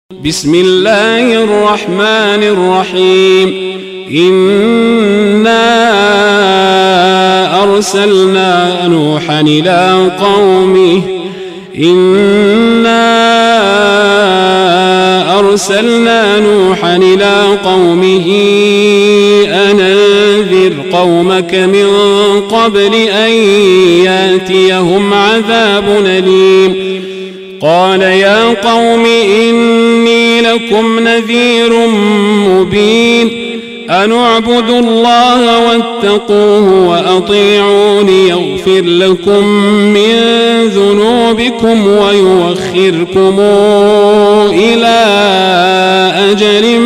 بسم الله الرحمن الرحيم. إنا أرسلنا نوحا إلى قومه أن أنذر قومك من قبل أن يأتيهم عذاب أليم. قال يا قوم إني لكم نذير مبين. أن اعبدوا الله واتقوه وأطيعوني يغفر لكم من ذنوبكم ويؤخركم إلى أجل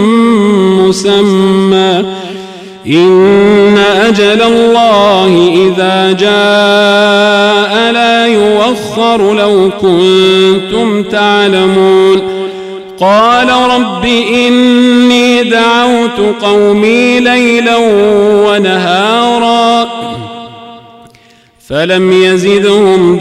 مسمى. إن أجل الله إذا جاء لا يؤخر لو كنتم تعلمون. قال رب إني دعوت قومي ليلا ونهارا فلم يزدهم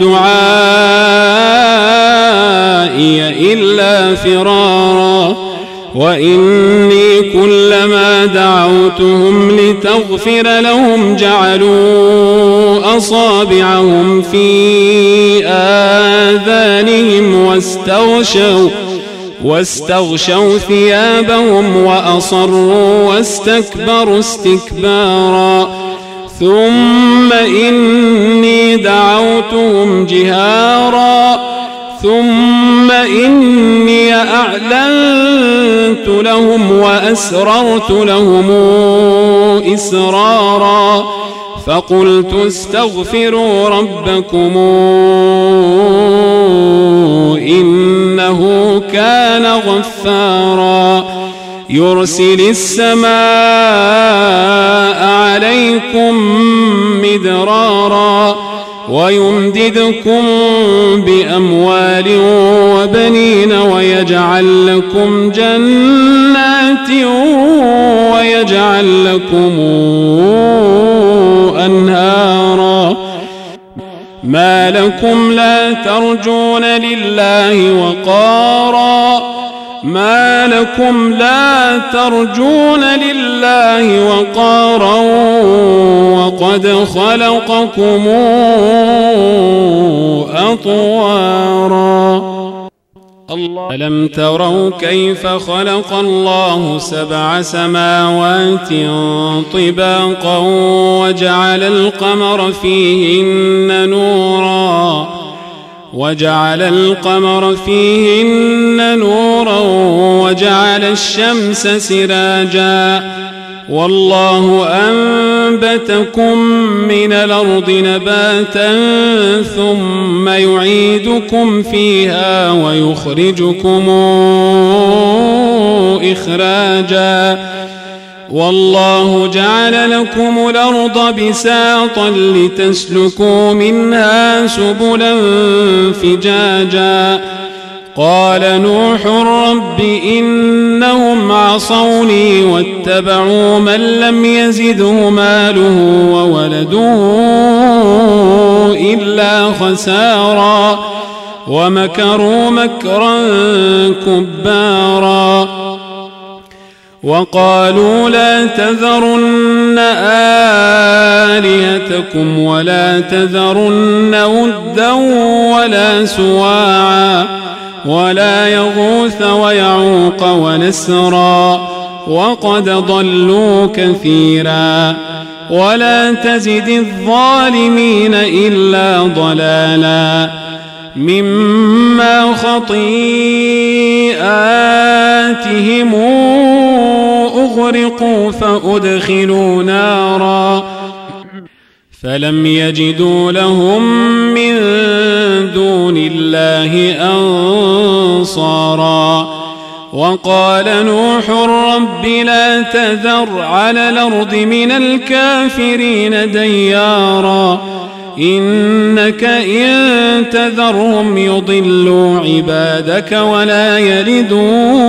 دعائي إلا فرارا. وإني كلما دعوتهم لتغفر لهم جعلوا أصابعهم في آذانهم واستغشوا ثيابهم وأصروا واستكبروا استكبارا. ثم إني دعوتهم جهارا ثم إني أعلنت لهم وأسررت لهم إسرارا. فقلت استغفروا ربكم إنه كان غفارا. يرسل السماء عليكم مدرارا ويمددكم بأموال وبنين ويجعل لكم جنات ويجعل لكم أنهارا. ما لكم لا ترجون لله وقارا وقد خلقكم أطوارا. ألم تروا كيف خلق الله 7 سماوات طباقا وجعل القمر فيهن نورا وجعل الشمس سراجا. والله أنبتكم من الأرض نباتا ثم يعيدكم فيها ويخرجكم إخراجا. والله جعل لكم الأرض بساطا لتسلكوا منها سبلا فجاجا. قال نوح رب إنهم عصوني واتبعوا من لم يزده ماله وولده إلا خسارا ومكروا مكرا كبارا. وقالوا لا تذرن آلهتكم ولا تذرن ودا ولا سواعا ولا يغوث ويعوق ونسرا وقد ضلوا كثيرا. ولا تزد الظالمين إلا ضلالا مما خطيئاتهم أغرقوا فأدخلوا نارا فلم يجدوا لهم من دون الله أنصارا. وقال نوح رب لا تذر على الأرض من الكافرين ديارا إنك إن تذرهم يضلوا عبادك ولا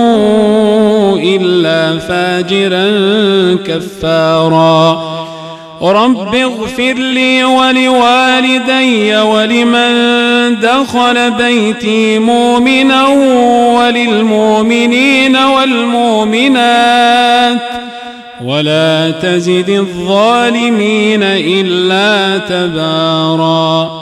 يلدوا إلا فاجرا كفارا. رب اغفر لي ولوالدي ولمن دخل بيتي مؤمنا وللمؤمنين والمؤمنات ولا تزد الظالمين إلا تبارا